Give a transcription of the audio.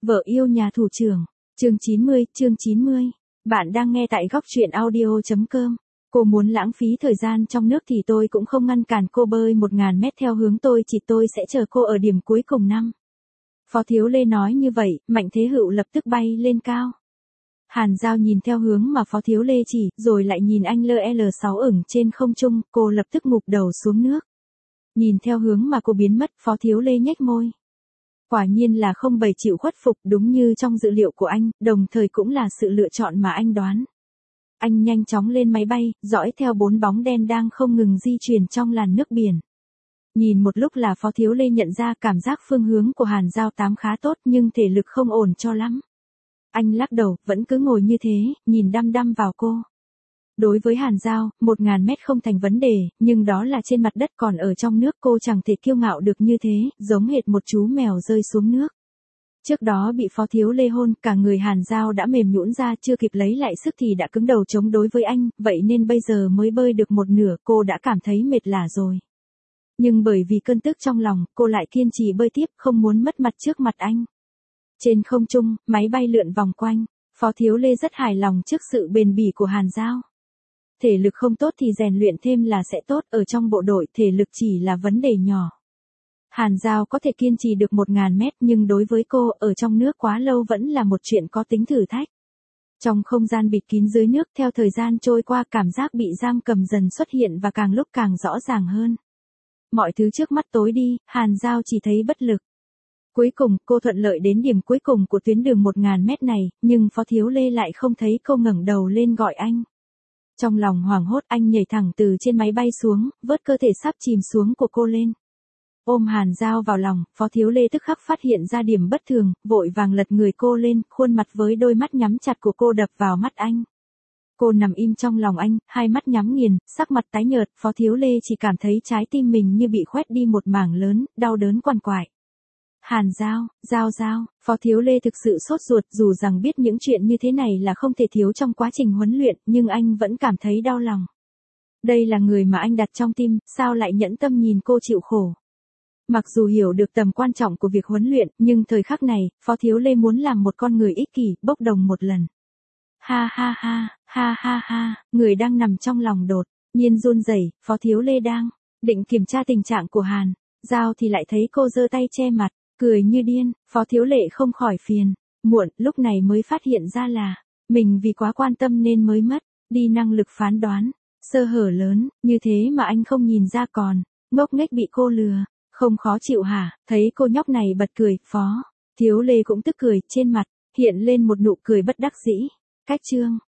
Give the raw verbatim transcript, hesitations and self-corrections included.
Vợ yêu nhà thủ trưởng. Chương chín mươi, chương chín mươi. Bạn đang nghe tại góc truyện audio chấm com. Cô muốn lãng phí thời gian trong nước thì tôi cũng không ngăn cản cô bơi một ngàn mét theo hướng tôi, chỉ tôi sẽ chờ cô ở điểm cuối cùng năm. Phó Thiếu Lê nói như vậy, Mạnh Thế Hựu lập tức bay lên cao. Hàn Giao nhìn theo hướng mà Phó Thiếu Lê chỉ, rồi lại nhìn anh lờ lờ sáu ửng trên không trung, cô lập tức ngụp đầu xuống nước. Nhìn theo hướng mà cô biến mất, Phó Thiếu Lê nhếch môi. Quả nhiên là không bày chịu khuất phục, đúng như trong dự liệu của anh, đồng thời cũng là sự lựa chọn mà anh đoán. Anh nhanh chóng lên máy bay, dõi theo bốn bóng đen đang không ngừng di chuyển trong làn nước biển. Nhìn một lúc là Phó Thiếu Lê nhận ra cảm giác phương hướng của Hàn Giao tám khá tốt nhưng thể lực không ổn cho lắm. Anh lắc đầu, vẫn cứ ngồi như thế, nhìn đăm đăm vào cô. Đối với Hàn Giao, một ngàn mét không thành vấn đề, nhưng đó là trên mặt đất, còn ở trong nước cô chẳng thể kiêu ngạo được như thế, giống hệt một chú mèo rơi xuống nước. Trước đó bị Phó Thiếu Lê hôn, cả người Hàn Giao đã mềm nhũn ra, chưa kịp lấy lại sức thì đã cứng đầu chống đối với anh, vậy nên bây giờ mới bơi được một nửa cô đã cảm thấy mệt lả rồi. Nhưng bởi vì cơn tức trong lòng, cô lại kiên trì bơi tiếp, không muốn mất mặt trước mặt anh. Trên không trung, máy bay lượn vòng quanh, Phó Thiếu Lê rất hài lòng trước sự bền bỉ của Hàn Giao. Thể lực không tốt thì rèn luyện thêm là sẽ tốt, ở trong bộ đội thể lực chỉ là vấn đề nhỏ. Hàn Giao có thể kiên trì được một ngàn mét nhưng đối với cô, ở trong nước quá lâu vẫn là một chuyện có tính thử thách. Trong không gian bịt kín dưới nước, theo thời gian trôi qua, cảm giác bị giam cầm dần xuất hiện và càng lúc càng rõ ràng hơn. Mọi thứ trước mắt tối đi, Hàn Giao chỉ thấy bất lực. Cuối cùng, cô thuận lợi đến điểm cuối cùng của tuyến đường một ngàn mét này, nhưng Phó Thiếu Lê lại không thấy cô ngẩng đầu lên gọi anh. Trong lòng hoảng hốt, anh nhảy thẳng từ trên máy bay xuống, vớt cơ thể sắp chìm xuống của cô lên. Ôm Hàn Giao vào lòng, Phó Thiếu Lê tức khắc phát hiện ra điểm bất thường, vội vàng lật người cô lên, khuôn mặt với đôi mắt nhắm chặt của cô đập vào mắt anh. Cô nằm im trong lòng anh, hai mắt nhắm nghiền, sắc mặt tái nhợt, Phó Thiếu Lê chỉ cảm thấy trái tim mình như bị khoét đi một mảng lớn, đau đớn quằn quại. Hàn Giao, Giao Giao, Phó Thiếu Lê thực sự sốt ruột, dù rằng biết những chuyện như thế này là không thể thiếu trong quá trình huấn luyện, nhưng anh vẫn cảm thấy đau lòng. Đây là người mà anh đặt trong tim, sao lại nhẫn tâm nhìn cô chịu khổ. Mặc dù hiểu được tầm quan trọng của việc huấn luyện, nhưng thời khắc này, Phó Thiếu Lê muốn làm một con người ích kỷ, bốc đồng một lần. Ha ha ha, ha ha ha, người đang nằm trong lòng đột nhiên run rẩy, Phó Thiếu Lê đang định kiểm tra tình trạng của Hàn Giao thì lại thấy cô giơ tay che mặt, cười như điên. Phó Thiếu Lê không khỏi phiền muộn, lúc này mới phát hiện ra là mình vì quá quan tâm nên mới mất đi năng lực phán đoán, sơ hở lớn, như thế mà anh không nhìn ra, còn ngốc nghếch bị cô lừa. Không khó chịu hả? Thấy cô nhóc này bật cười, Phó Thiếu Lê cũng tức cười, trên mặt hiện lên một nụ cười bất đắc dĩ. Cách chương